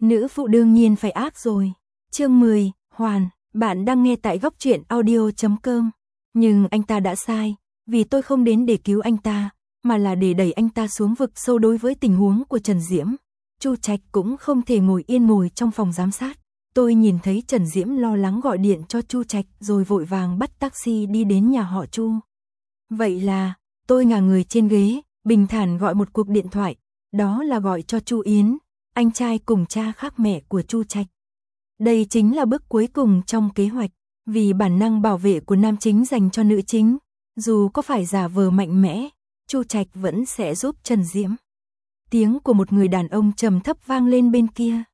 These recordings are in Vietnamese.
Nữ phụ đương nhiên phải ác rồi. Chương 10, Hoàn, bạn đang nghe tại góc truyện audio.com. Nhưng anh ta đã sai, vì tôi không đến để cứu anh ta, mà là để đẩy anh ta xuống vực sâu. Đối với tình huống của Trần Diễm, Chu Trạch cũng không thể ngồi yên ngồi trong phòng giám sát. Tôi nhìn thấy Trần Diễm lo lắng gọi điện cho Chu Trạch rồi vội vàng bắt taxi đi đến nhà họ Chu. Vậy là, tôi ngả người trên ghế, bình thản gọi một cuộc điện thoại, đó là gọi cho Chu Yến, anh trai cùng cha khác mẹ của Chu Trạch. Đây chính là bước cuối cùng trong kế hoạch, vì bản năng bảo vệ của nam chính dành cho nữ chính, dù có phải giả vờ mạnh mẽ, Chu Trạch vẫn sẽ giúp Trần Diễm. Tiếng của một người đàn ông trầm thấp vang lên bên kia.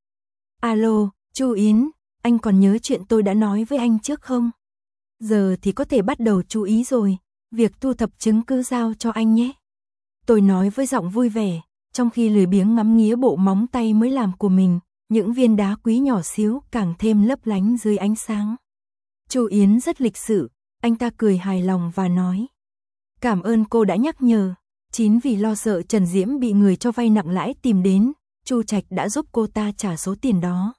Alo, Chu Yến, anh còn nhớ chuyện tôi đã nói với anh trước không? Giờ thì có thể bắt đầu chú ý rồi, việc thu thập chứng cứ giao cho anh nhé. Tôi nói với giọng vui vẻ, trong khi lười biếng ngắm nghía bộ móng tay mới làm của mình, những viên đá quý nhỏ xíu càng thêm lấp lánh dưới ánh sáng. Chu Yến rất lịch sự, anh ta cười hài lòng và nói: cảm ơn cô đã nhắc nhở. Chính vì lo sợ Trần Diễm bị người cho vay nặng lãi tìm đến, Chu Trạch đã giúp cô ta trả số tiền đó.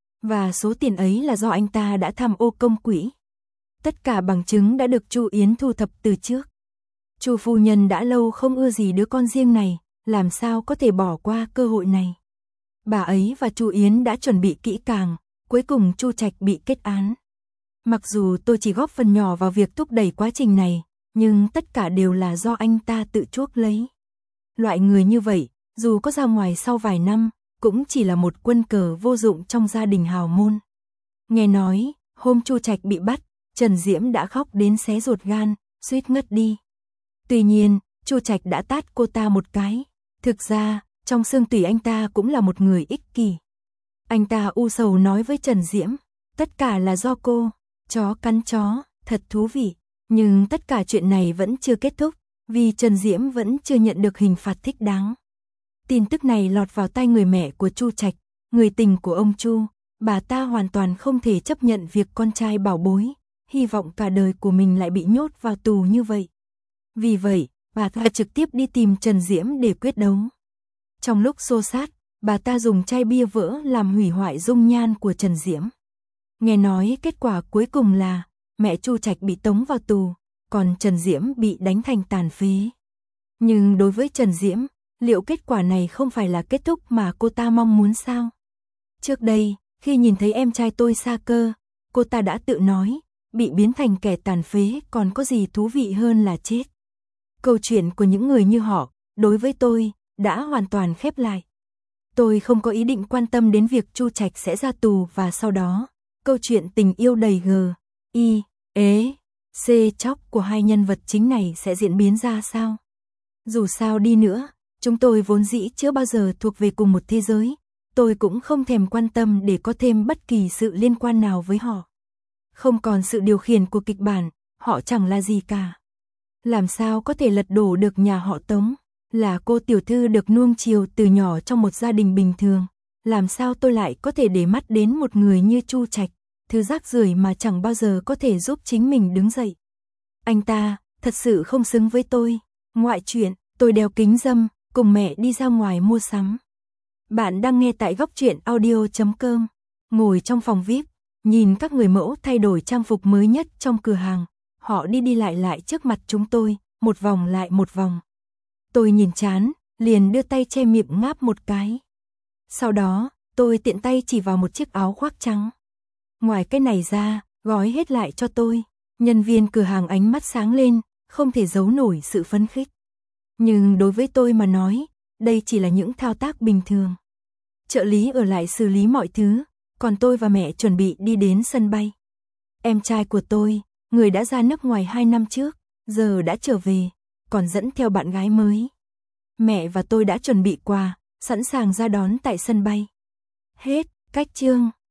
Và số tiền ấy là do anh ta đã tham ô công quỹ. Tất cả bằng chứng đã được Chu Yến thu thập từ trước. Chu phu nhân đã lâu không ưa gì đứa con riêng này, làm sao có thể bỏ qua cơ hội này. Bà ấy và Chu Yến đã chuẩn bị kỹ càng, cuối cùng Chu Trạch bị kết án. Mặc dù tôi chỉ góp phần nhỏ vào việc thúc đẩy quá trình này, nhưng tất cả đều là do anh ta tự chuốc lấy. Loại người như vậy, dù có ra ngoài sau vài năm, cũng chỉ là một quân cờ vô dụng trong gia đình hào môn. Nghe nói, hôm Chu Trạch bị bắt, Trần Diễm đã khóc đến xé ruột gan, suýt ngất đi. Tuy nhiên, Chu Trạch đã tát cô ta một cái. Thực ra, trong xương tủy anh ta cũng là một người ích kỷ. Anh ta u sầu nói với Trần Diễm, tất cả là do cô, chó cắn chó, thật thú vị. Nhưng tất cả chuyện này vẫn chưa kết thúc, vì Trần Diễm vẫn chưa nhận được hình phạt thích đáng. Tin tức này lọt vào tai người mẹ của Chu Trạch, người tình của ông Chu. Bà ta hoàn toàn không thể chấp nhận việc con trai bảo bối, hy vọng cả đời của mình lại bị nhốt vào tù như vậy. Vì vậy, bà ta trực tiếp đi tìm Trần Diễm để quyết đấu. Trong lúc xô xát, bà ta dùng chai bia vỡ làm hủy hoại dung nhan của Trần Diễm. Nghe nói kết quả cuối cùng là mẹ Chu Trạch bị tống vào tù, còn Trần Diễm bị đánh thành tàn phế. Nhưng đối với Trần Diễm, liệu kết quả này không phải là kết thúc mà cô ta mong muốn sao? Trước đây, khi nhìn thấy em trai tôi sa cơ, cô ta đã tự nói, bị biến thành kẻ tàn phế còn có gì thú vị hơn là chết. Câu chuyện của những người như họ, đối với tôi, đã hoàn toàn khép lại. Tôi không có ý định quan tâm đến việc Chu Trạch sẽ ra tù và sau đó, câu chuyện tình yêu đầy C chóc của hai nhân vật chính này sẽ diễn biến ra sao. Dù sao đi nữa, chúng tôi vốn dĩ chưa bao giờ thuộc về cùng một thế giới, tôi cũng không thèm quan tâm để có thêm bất kỳ sự liên quan nào với họ. Không còn sự điều khiển của kịch bản, họ chẳng là gì cả. Làm sao có thể lật đổ được nhà họ Tống, là cô tiểu thư được nuông chiều từ nhỏ trong một gia đình bình thường. Làm sao tôi lại có thể để mắt đến một người như Chu Trạch, thứ rác rưởi mà chẳng bao giờ có thể giúp chính mình đứng dậy. Anh ta, thật sự không xứng với tôi. Ngoại truyện, tôi đeo kính râm, cùng mẹ đi ra ngoài mua sắm. Bạn đang nghe tại góc truyện audio.com. Ngồi trong phòng VIP, nhìn các người mẫu thay đổi trang phục mới nhất trong cửa hàng. Họ đi lại trước mặt chúng tôi, một vòng lại một vòng. Tôi nhìn chán, liền đưa tay che miệng ngáp một cái. Sau đó, tôi tiện tay chỉ vào một chiếc áo khoác trắng. Ngoài cái này ra, gói hết lại cho tôi. Nhân viên cửa hàng ánh mắt sáng lên, không thể giấu nổi sự phấn khích. Nhưng đối với tôi mà nói, đây chỉ là những thao tác bình thường. Trợ lý ở lại xử lý mọi thứ, còn tôi và mẹ chuẩn bị đi đến sân bay. Em trai của tôi, người đã ra nước ngoài 2 năm trước, giờ đã trở về, còn dẫn theo bạn gái mới. Mẹ và tôi đã chuẩn bị quà, sẵn sàng ra đón tại sân bay. Hết, cách chương.